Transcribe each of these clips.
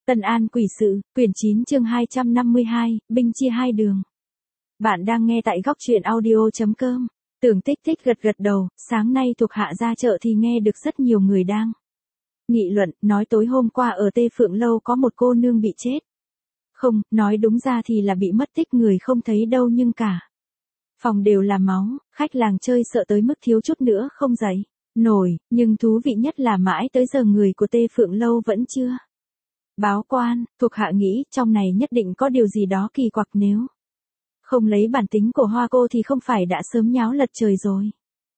Tân An Quỷ Sự, quyển 9 chương 252, binh chia hai đường. Bạn đang nghe tại góc truyện audio.com. Tưởng Tích Tích gật gật đầu, sáng nay thuộc hạ ra chợ thì nghe được rất nhiều người đang nghị luận, nói tối hôm qua ở Tê Phượng Lâu có một cô nương bị chết. Không, nói đúng ra thì là bị mất tích, người không thấy đâu nhưng cả phòng đều là máu, khách làng chơi sợ tới mức thiếu chút nữa không dậy nổi, nhưng thú vị nhất là mãi tới giờ người của Tê Phượng Lâu vẫn chưa báo quan. Thuộc hạ nghĩ trong này nhất định có điều gì đó kỳ quặc, nếu không lấy bản tính của Hoa cô thì không phải đã sớm nháo lật trời rồi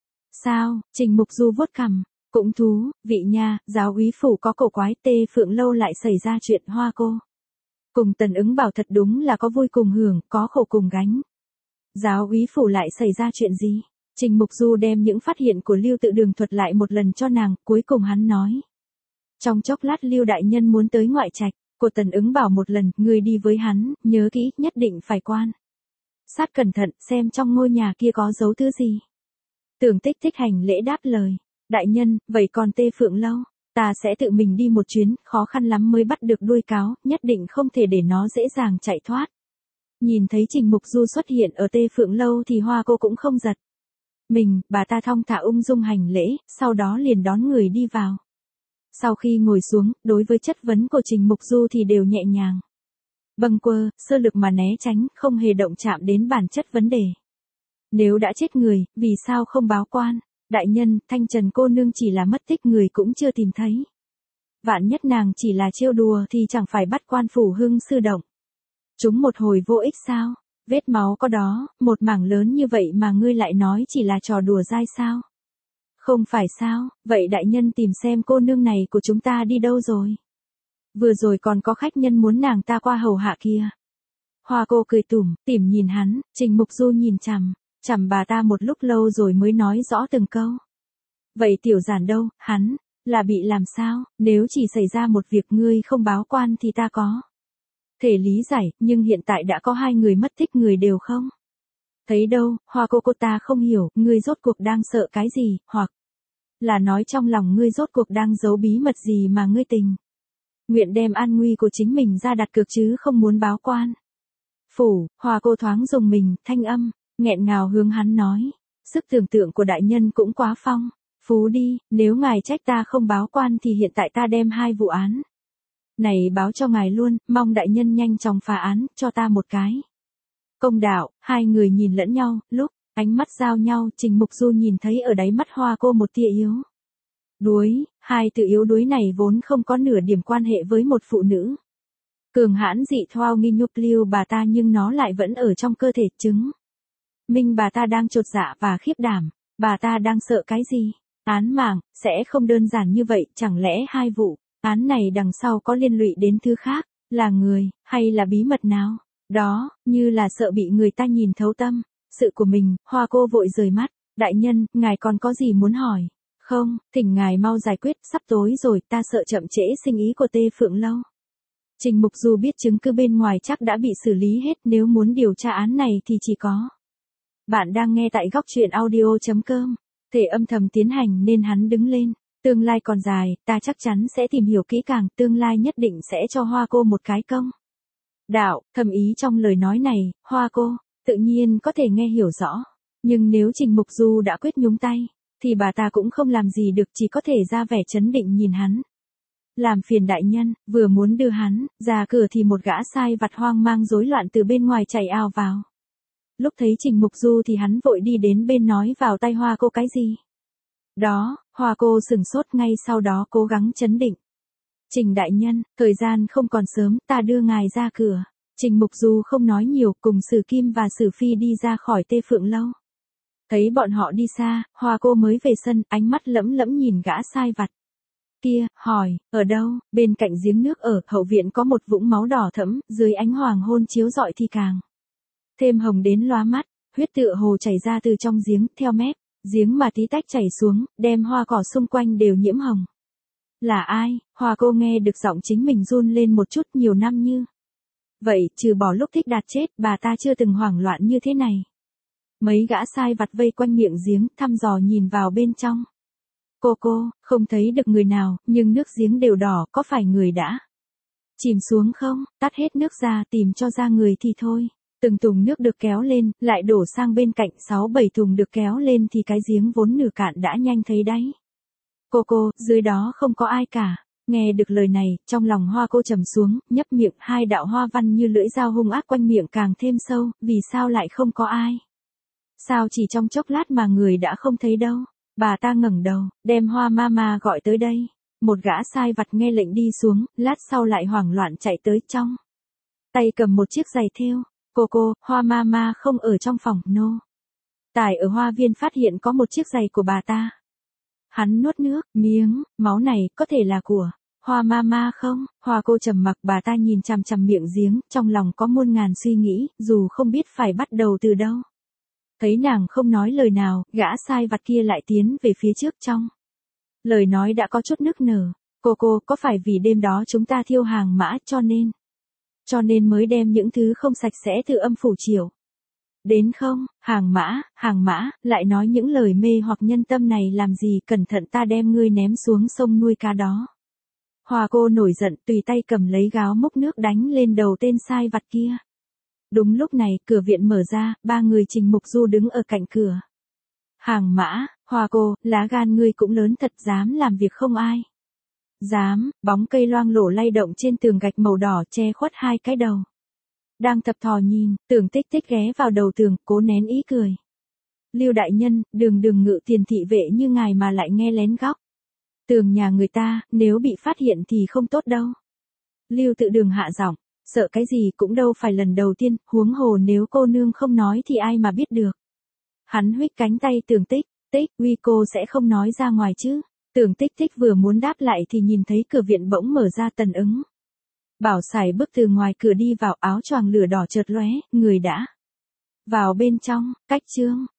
sao? Trình Mục Du vuốt cằm, cũng thú vị nha, giáo úy phủ có cổ quái, Tê Phượng Lâu lại xảy ra chuyện, Hoa cô cùng Tần Ứng Bảo thật đúng là có vui cùng hưởng, có khổ cùng gánh. Giáo úy phủ lại xảy ra chuyện gì? Trình Mục Du đem những phát hiện của Lưu Tự Đường thuật lại một lần cho nàng, cuối cùng hắn nói. Trong chốc lát Lưu đại nhân muốn tới ngoại trạch của Tần Ứng Bảo một lần, người đi với hắn, nhớ kỹ, nhất định phải quan sát cẩn thận, xem trong ngôi nhà kia có giấu thứ gì. Tưởng Tích Tích hành lễ đáp lời. Đại nhân, vậy còn Tê Phượng Lâu? Ta sẽ tự mình đi một chuyến, khó khăn lắm mới bắt được đuôi cáo, nhất định không thể để nó dễ dàng chạy thoát. Nhìn thấy Trình Mục Du xuất hiện ở Tê Phượng Lâu thì Hoa cô cũng không giật mình, bà ta thong thả ung dung hành lễ, sau đó liền đón người đi vào. Sau khi ngồi xuống, đối với chất vấn của Trình Mục Du thì đều nhẹ nhàng bâng quơ, sơ lược mà né tránh, không hề động chạm đến bản chất vấn đề. Nếu đã chết người, vì sao không báo quan? Đại nhân, Thanh Trần cô nương chỉ là mất tích, người cũng chưa tìm thấy. Vạn nhất nàng chỉ là trêu đùa thì chẳng phải bắt quan phủ Hưng sư động chúng một hồi vô ích sao? Vết máu có đó, một mảng lớn như vậy mà ngươi lại nói chỉ là trò đùa dai sao? Không phải sao? Vậy đại nhân tìm xem cô nương này của chúng ta đi đâu rồi? Vừa rồi còn có khách nhân muốn nàng ta qua hầu hạ kia. Hoa cô cười tủm tỉm nhìn hắn, Trình Mục Du nhìn chằm bà ta một lúc lâu rồi mới nói rõ từng câu. Vậy tiểu giản đâu, hắn là bị làm sao? Nếu chỉ xảy ra một việc ngươi không báo quan thì ta có thể lý giải, nhưng hiện tại đã có hai người mất tích, người đều không thấy đâu. Hoa cô ta không hiểu, ngươi rốt cuộc đang sợ cái gì, hoặc là nói trong lòng ngươi rốt cuộc đang giấu bí mật gì mà ngươi tình nguyện đem an nguy của chính mình ra đặt cược chứ không muốn báo quan phủ. Hoa cô thoáng dùng mình, thanh âm nghẹn ngào hướng hắn nói, sức tưởng tượng của đại nhân cũng quá phong phú đi, nếu ngài trách ta không báo quan thì hiện tại ta đem hai vụ án này báo cho ngài luôn, mong đại nhân nhanh chóng phá án, cho ta một cái công đạo. Hai người nhìn lẫn nhau, lúc ánh mắt giao nhau, Trình Mục Du nhìn thấy ở đáy mắt Hoa cô một tia yếu đuối, hai từ yếu đuối này vốn không có nửa điểm quan hệ với một phụ nữ cường hãn dị thoao nghi nhục lưu bà ta, nhưng nó lại vẫn ở trong cơ thể, chứng minh bà ta đang chột dạ và khiếp đảm. Bà ta đang sợ cái gì? Án mạng sẽ không đơn giản như vậy, chẳng lẽ hai vụ án này đằng sau có liên lụy đến thứ khác, là người, hay là bí mật nào đó, như là sợ bị người ta nhìn thấu tâm sự của mình. Hoa cô vội rời mắt. Đại nhân, ngài còn có gì muốn hỏi không? Thỉnh ngài mau giải quyết, sắp tối rồi, ta sợ chậm trễ sinh ý của Tê Phượng Lâu. Trình Mục Du biết chứng cứ bên ngoài chắc đã bị xử lý hết, nếu muốn điều tra án này thì chỉ có. Bạn đang nghe tại góc truyện audio.com. Thể âm thầm tiến hành nên hắn đứng lên. Tương lai còn dài, ta chắc chắn sẽ tìm hiểu kỹ càng, tương lai nhất định sẽ cho Hoa cô một cái công đạo. Thầm ý trong lời nói này, Hoa cô tự nhiên có thể nghe hiểu rõ. Nhưng nếu Trình Mục Du đã quyết nhúng tay, thì bà ta cũng không làm gì được, chỉ có thể ra vẻ trấn định nhìn hắn. Làm phiền đại nhân. Vừa muốn đưa hắn ra cửa thì một gã sai vặt hoang mang rối loạn từ bên ngoài chạy ào vào. Lúc thấy Trình Mục Du thì hắn vội đi đến bên nói vào tai Hoa cô cái gì đó. Hoa cô sửng sốt, ngay sau đó cố gắng trấn định. Trình đại nhân, thời gian không còn sớm, ta đưa ngài ra cửa. Trình Mục Du không nói nhiều, cùng Sử Kim và Sử Phi đi ra khỏi Tê Phượng Lâu. Thấy bọn họ đi xa, Hoa cô mới về sân, ánh mắt lẫm lẫm nhìn gã sai vặt kia, hỏi, ở đâu? Bên cạnh giếng nước ở hậu viện có một vũng máu đỏ thẫm, dưới ánh hoàng hôn chiếu rọi thì càng thêm hồng đến lóa mắt. Huyết tựa hồ chảy ra từ trong giếng, theo mép giếng mà tí tách chảy xuống, đem hoa cỏ xung quanh đều nhiễm hồng. Là ai? Hoa cô nghe được giọng chính mình run lên một chút. Nhiều năm như vậy, trừ bỏ lúc Thích Đạt chết, bà ta chưa từng hoảng loạn như thế này. Mấy gã sai vặt vây quanh miệng giếng, thăm dò nhìn vào bên trong. Cô không thấy được người nào, nhưng nước giếng đều đỏ, có phải người đã Chìm xuống không, tắt hết nước ra tìm cho ra người thì thôi. Từng thùng nước được kéo lên, lại đổ sang bên cạnh 6-7 thùng được kéo lên thì cái giếng vốn nửa cạn đã nhanh thấy đáy. Cô, dưới đó không có ai cả. Nghe được lời này, trong lòng Hoa cô trầm xuống, nhấp miệng, hai đạo hoa văn như lưỡi dao hung ác quanh miệng càng thêm sâu, vì sao lại không có ai? Sao chỉ trong chốc lát mà người đã không thấy đâu? Bà ta ngẩng đầu, đem Hoa Mama gọi tới đây. Một gã sai vặt nghe lệnh đi xuống, lát sau lại hoảng loạn chạy tới trong. Tay cầm một chiếc giày thêu. Cô, Hoa Mama không ở trong phòng, no. Tài ở hoa viên phát hiện có một chiếc giày của bà ta. Hắn nuốt nước, miếng, máu này có thể là của Hoa Mama không? Hoa cô trầm mặc, bà ta nhìn chằm chằm miệng giếng, trong lòng có muôn ngàn suy nghĩ, dù không biết phải bắt đầu từ đâu. Thấy nàng không nói lời nào, gã sai vặt kia lại tiến về phía trước trong. Lời nói đã có chút nức nở. Cô, có phải vì đêm đó chúng ta thiêu hàng mã cho nên mới đem những thứ không sạch sẽ từ âm phủ triều đến không? Hàng mã, lại nói những lời mê hoặc nhân tâm này làm gì, cẩn thận ta đem ngươi ném xuống sông nuôi cá đó. Hoa cô nổi giận, tùy tay cầm lấy gáo múc nước đánh lên đầu tên sai vặt kia. Đúng lúc này, cửa viện mở ra, ba người Trình Mục Du đứng ở cạnh cửa. Hàng mã, Hoa cô, lá gan ngươi cũng lớn thật, dám làm việc không ai. Dám, bóng cây loang lổ lay động trên tường gạch màu đỏ che khuất hai cái đầu. Đang thập thò nhìn, Tưởng Tích Tích ghé vào đầu tường, cố nén ý cười. Lưu đại nhân, đừng ngự tiền thị vệ như ngài mà lại nghe lén góc tường nhà người ta, nếu bị phát hiện thì không tốt đâu. Lưu Tự Đường hạ giọng, sợ cái gì, cũng đâu phải lần đầu tiên, huống hồ nếu cô nương không nói thì ai mà biết được. Hắn huých cánh tay Tưởng Tích Tích, uy cô sẽ không nói ra ngoài chứ. Tưởng Tích Tích vừa muốn đáp lại thì nhìn thấy cửa viện bỗng mở ra, Tần Ứng. Bảo Sải bước từ ngoài cửa đi vào, áo choàng lửa đỏ chợt lóe, người đã vào bên trong. Cách chương